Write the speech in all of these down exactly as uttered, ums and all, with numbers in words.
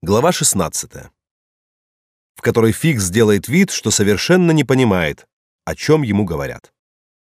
Глава шестнадцатая, в которой Фикс делает вид, что совершенно не понимает, о чем ему говорят.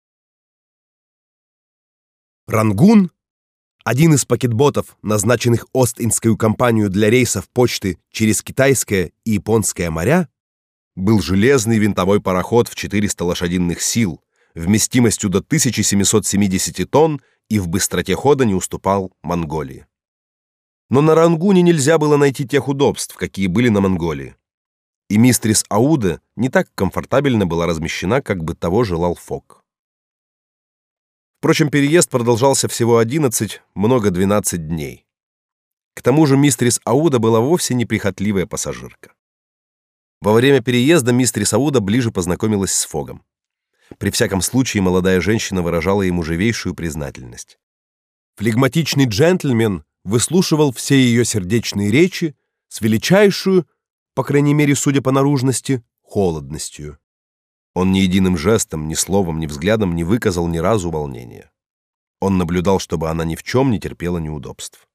Рангун, один из пакетботов, назначенных Ост-Индскую компанию для рейсов почты через Китайское и Японское моря, был железный винтовой пароход в четыреста лошадиных сил, вместимостью до тысяча семьсот семьдесят тонн и в быстроте хода не уступал Монголии. Но на Рангуне нельзя было найти тех удобств, какие были на Монголии. И мистерис Ауда не так комфортабельно была размещена, как бы того желал Фок. Впрочем, переезд продолжался всего одиннадцать, много двенадцать дней. К тому же мистерис Ауда была вовсе не прихотливая пассажирка. Во время переезда мистерис Ауда ближе познакомилась с Фогом. При всяком случае, молодая женщина выражала ему живейшую признательность. Флегматичный джентльмен выслушивал все ее сердечные речи с величайшую, по крайней мере, судя по наружности, холодностью. Он ни единым жестом, ни словом, ни взглядом не выказал ни разу волнения. Он наблюдал, чтобы она ни в чем не терпела неудобств.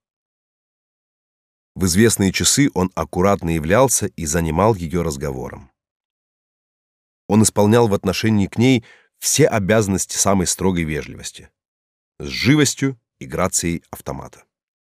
В известные часы он аккуратно являлся и занимал ее разговором. Он исполнял в отношении к ней все обязанности самой строгой вежливости, с живостью и грацией автомата.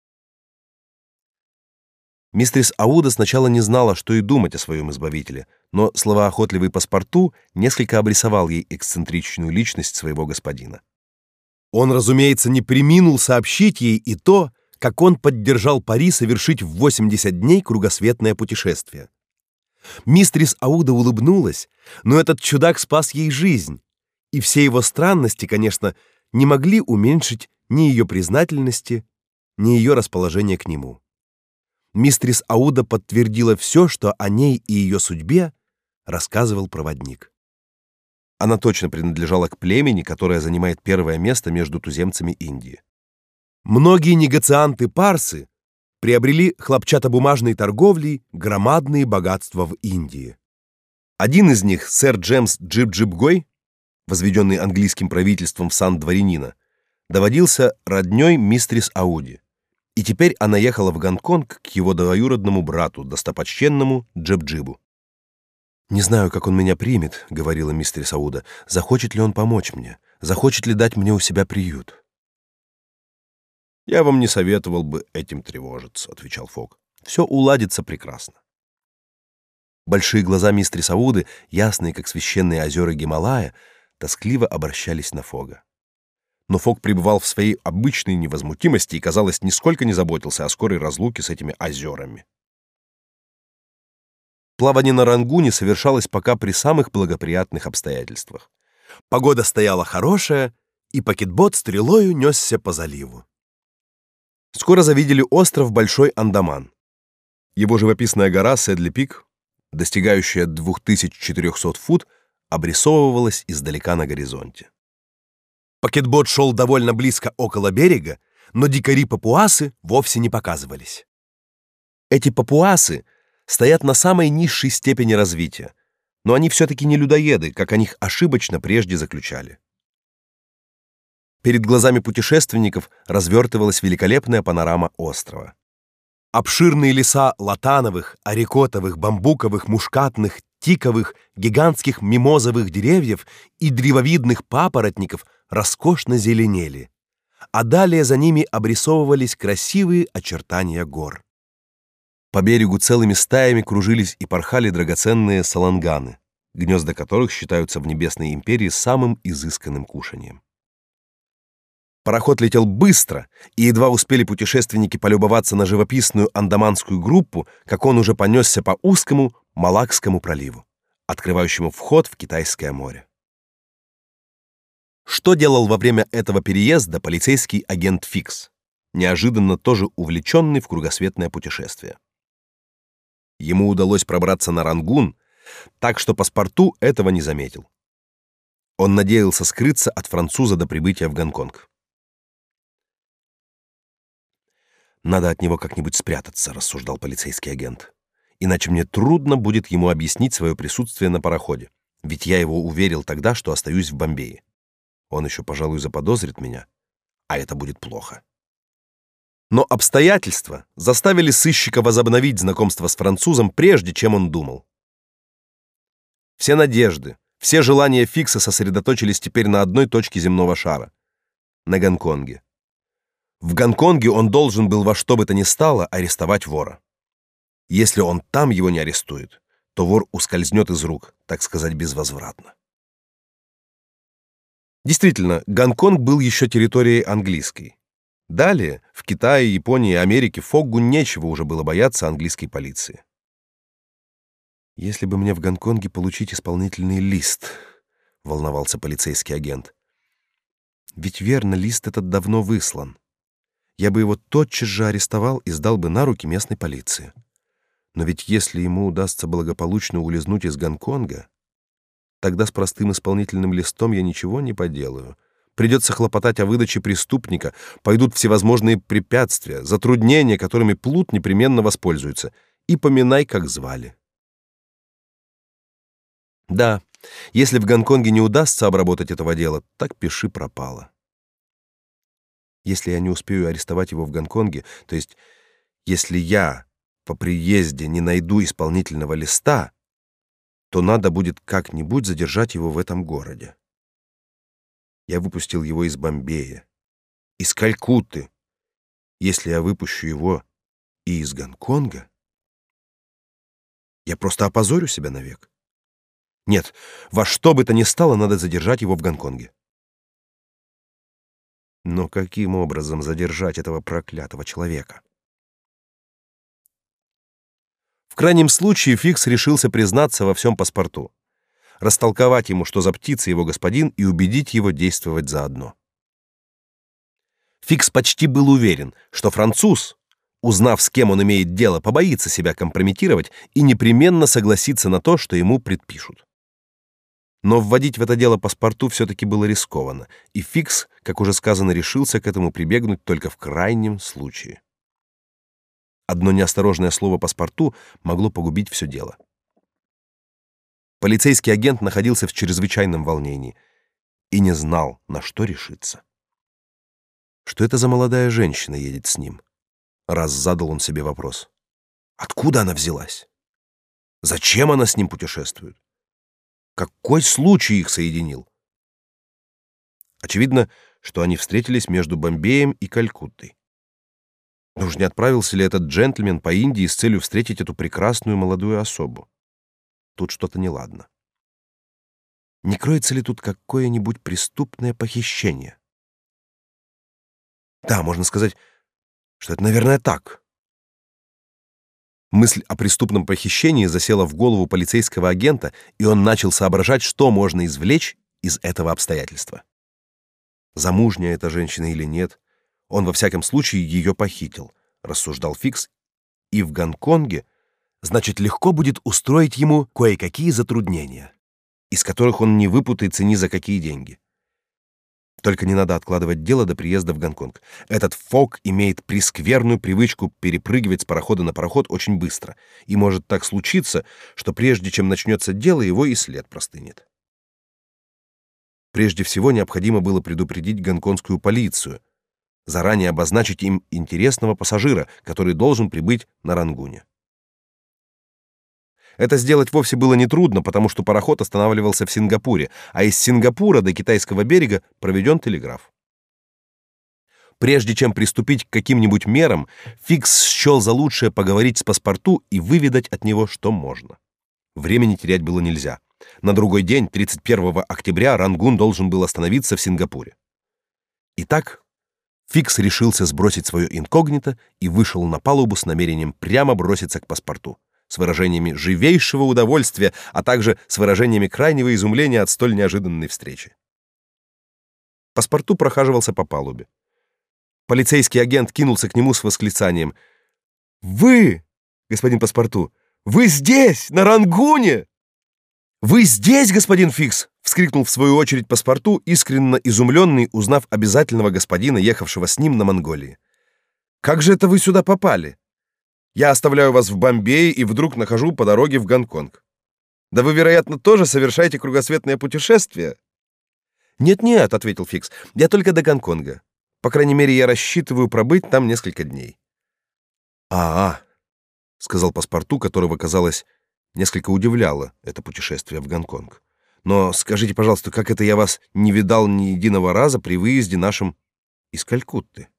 Мистерис Ауда сначала не знала, что и думать о своем избавителе, но словоохотливый паспорту несколько обрисовал ей эксцентричную личность своего господина. Он, разумеется, не преминул сообщить ей и то, как он поддержал пари совершить в восемьдесят дней кругосветное путешествие. Мистерис Ауда улыбнулась, но этот чудак спас ей жизнь, и все его странности, конечно, не могли уменьшить ни ее признательности, ни ее расположения к нему. Мистерис Ауда подтвердила все, что о ней и ее судьбе рассказывал проводник. Она точно принадлежала к племени, которое занимает первое место между туземцами Индии. Многие негацианты-парсы приобрели хлопчатобумажной торговлей громадные богатства в Индии. Один из них, сэр Джемс Джиб-Джибгой, возведенный английским правительством в сан дворянина, доводился роднёй мистерис Ауди. И теперь она ехала в Гонконг к его двоюродному брату, достопочтенному Джеб-Джибу. «Не знаю, как он меня примет», — говорила мистерис Ауда. «Захочет ли он помочь мне? Захочет ли дать мне у себя приют?» «Я вам не советовал бы этим тревожиться», — отвечал Фок. «Все уладится прекрасно». Большие глаза мистерис Ауды, ясные, как священные озера Гималая, тоскливо обращались на Фога. Но Фок пребывал в своей обычной невозмутимости и, казалось, нисколько не заботился о скорой разлуке с этими озерами. Плавание на Рангуне совершалось пока при самых благоприятных обстоятельствах. Погода стояла хорошая, и пакетбот стрелою несся по заливу. Скоро завидели остров Большой Андаман. Его живописная гора Седли-Пик, достигающая двух тысяч четырёхсот фут, обрисовывалась издалека на горизонте. Пакетбот шел довольно близко около берега, но дикари-папуасы вовсе не показывались. Эти папуасы стоят на самой низшей степени развития, но они все-таки не людоеды, как о них ошибочно прежде заключали. Перед глазами путешественников развертывалась великолепная панорама острова. Обширные леса латановых, арикотовых, бамбуковых, мушкатных, тиковых, гигантских мимозовых деревьев и древовидных папоротников роскошно зеленели, а далее за ними обрисовывались красивые очертания гор. По берегу целыми стаями кружились и порхали драгоценные саланганы, гнезда которых считаются в Небесной империи самым изысканным кушаньем. Пароход летел быстро, и едва успели путешественники полюбоваться на живописную андаманскую группу, как он уже понесся по узкому Малакскому проливу, открывающему вход в Китайское море. Что делал во время этого переезда полицейский агент Фикс, неожиданно тоже увлеченный в кругосветное путешествие? Ему удалось пробраться на Рангун, так что паспорту этого не заметил. Он надеялся скрыться от француза до прибытия в Гонконг. «Надо от него как-нибудь спрятаться», — рассуждал полицейский агент. «Иначе мне трудно будет ему объяснить свое присутствие на пароходе, ведь я его уверил тогда, что остаюсь в Бомбее. Он еще, пожалуй, заподозрит меня, а это будет плохо». Но обстоятельства заставили сыщика возобновить знакомство с французом прежде, чем он думал. Все надежды, все желания Фикса сосредоточились теперь на одной точке земного шара — на Гонконге. В Гонконге он должен был во что бы то ни стало арестовать вора. Если он там его не арестует, то вор ускользнет из рук, так сказать, безвозвратно. Действительно, Гонконг был еще территорией английской. Далее, в Китае, Японии и Америке Фоггу нечего уже было бояться английской полиции. «Если бы мне в Гонконге получить исполнительный лист», — волновался полицейский агент. «Ведь верно, лист этот давно выслан. Я бы его тотчас же арестовал и сдал бы на руки местной полиции. Но ведь если ему удастся благополучно улизнуть из Гонконга, тогда с простым исполнительным листом я ничего не поделаю. Придется хлопотать о выдаче преступника, пойдут всевозможные препятствия, затруднения, которыми плут непременно воспользуется. И поминай, как звали». Да, если в Гонконге не удастся обработать этого дела, так пиши пропало. Если я не успею арестовать его в Гонконге, то есть если я по приезде не найду исполнительного листа, то надо будет как-нибудь задержать его в этом городе. Я выпустил его из Бомбея, из Калькутты. Если я выпущу его и из Гонконга, я просто опозорю себя навек. Нет, во что бы то ни стало, надо задержать его в Гонконге. Но каким образом задержать этого проклятого человека? В крайнем случае Фикс решился признаться во всем паспорту, растолковать ему, что за птица его господин, и убедить его действовать заодно. Фикс почти был уверен, что француз, узнав, с кем он имеет дело, побоится себя компрометировать и непременно согласится на то, что ему предпишут. Но вводить в это дело паспорту все-таки было рискованно, и Фикс, как уже сказано, решился к этому прибегнуть только в крайнем случае. Одно неосторожное слово паспорту могло погубить все дело. Полицейский агент находился в чрезвычайном волнении и не знал, на что решиться. Что это за молодая женщина едет с ним? Раз задал он себе вопрос. Откуда она взялась? Зачем она с ним путешествует? Какой случай их соединил? Очевидно, что они встретились между Бомбеем и Калькуттой. Но уж не отправился ли этот джентльмен по Индии с целью встретить эту прекрасную молодую особу? Тут что-то неладно. Не кроется ли тут какое-нибудь преступное похищение? Да, можно сказать, что это, наверное, так. Мысль о преступном похищении засела в голову полицейского агента, и он начал соображать, что можно извлечь из этого обстоятельства. Замужняя эта женщина или нет, он во всяком случае ее похитил, рассуждал Фикс, и в Гонконге, значит, легко будет устроить ему кое-какие затруднения, из которых он не выпутается ни за какие деньги. Только не надо откладывать дело до приезда в Гонконг. Этот Фог имеет прескверную привычку перепрыгивать с парохода на пароход очень быстро, и может так случиться, что прежде чем начнется дело, его и след простынет. Прежде всего необходимо было предупредить гонконгскую полицию, заранее обозначить им интересного пассажира, который должен прибыть на Рангуне. Это сделать вовсе было нетрудно, потому что пароход останавливался в Сингапуре, а из Сингапура до китайского берега проведен телеграф. Прежде чем приступить к каким-нибудь мерам, Фикс счел за лучшее поговорить с паспорту и выведать от него, что можно. Времени терять было нельзя. На другой день, тридцать первого октября, Рангун должен был остановиться в Сингапуре. Итак, Фикс решился сбросить свое инкогнито и вышел на палубу с намерением прямо броситься к паспорту, с выражениями живейшего удовольствия, а также с выражениями крайнего изумления от столь неожиданной встречи. Паспорту прохаживался по палубе. Полицейский агент кинулся к нему с восклицанием: «Вы, господин паспорту, вы здесь, на Рангуне!» «Вы здесь, господин Фикс!» — вскрикнул в свою очередь паспорту, искренне изумленный, узнав обязательного господина, ехавшего с ним на Монголии. «Как же это вы сюда попали? Я оставляю вас в Бомбее и вдруг нахожу по дороге в Гонконг. Да вы, вероятно, тоже совершаете кругосветное путешествие?» «Нет-нет», — ответил Фикс, — «я только до Гонконга. По крайней мере, я рассчитываю пробыть там несколько дней. А, -а сказал паспорту, которого, казалось, несколько удивляло это путешествие в Гонконг. Но скажите, пожалуйста, как это я вас не видал ни единого раза при выезде нашем из Калькутты?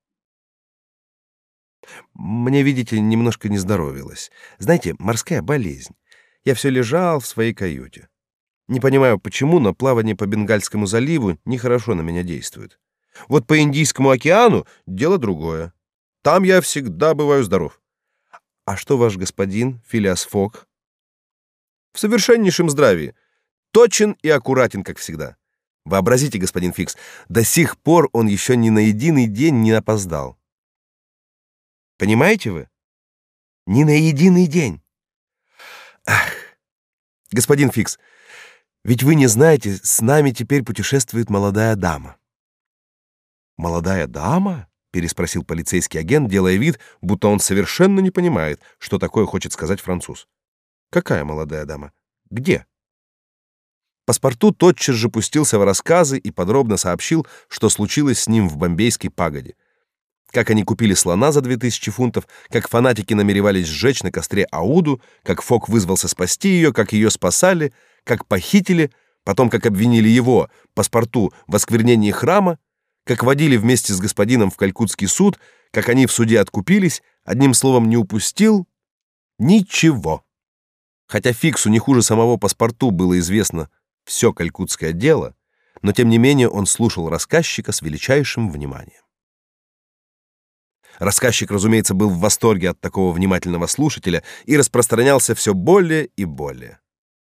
Мне, видите, немножко не здоровилось. Знаете, морская болезнь. Я все лежал в своей каюте. Не понимаю, почему, но плавание по Бенгальскому заливу нехорошо на меня действует. Вот по Индийскому океану дело другое. Там я всегда бываю здоров. А что ваш господин, Филиас Фок? В совершеннейшем здравии. Точен и аккуратен, как всегда. Вообразите, господин Фикс, до сих пор он еще ни на единый день не опоздал. Понимаете вы? Ни на единый день. Ах, господин Фикс, ведь вы не знаете, с нами теперь путешествует молодая дама. Молодая дама? Переспросил полицейский агент, делая вид, будто он совершенно не понимает, что такое хочет сказать француз. Какая молодая дама? Где? Паспорту тотчас же пустился в рассказы и подробно сообщил, что случилось с ним в Бомбейской пагоде. Как они купили слона за две тысячи фунтов, как фанатики намеревались сжечь на костре Ауду, как Фок вызвался спасти ее, как ее спасали, как похитили, потом как обвинили его, паспорту, в осквернении храма, как водили вместе с господином в Калькутский суд, как они в суде откупились, одним словом, не упустил ничего. Хотя Фиксу не хуже самого паспорту было известно все калькутское дело, но тем не менее он слушал рассказчика с величайшим вниманием. Рассказчик, разумеется, был в восторге от такого внимательного слушателя и распространялся все более и более.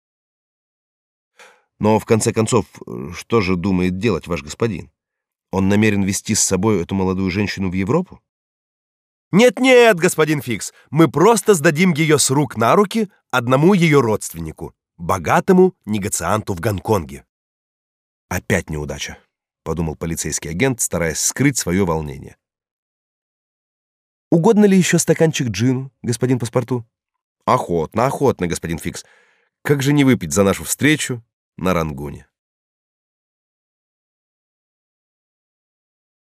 Но в конце концов, что же думает делать ваш господин? Он намерен везти с собой эту молодую женщину в Европу? Нет-нет, господин Фикс, мы просто сдадим ее с рук на руки одному ее родственнику, богатому негацианту в Гонконге. Опять неудача, подумал полицейский агент, стараясь скрыть свое волнение. Угодно ли еще стаканчик джину, господин паспорту? Охотно, охотно, господин Фикс. Как же не выпить за нашу встречу на Рангуне?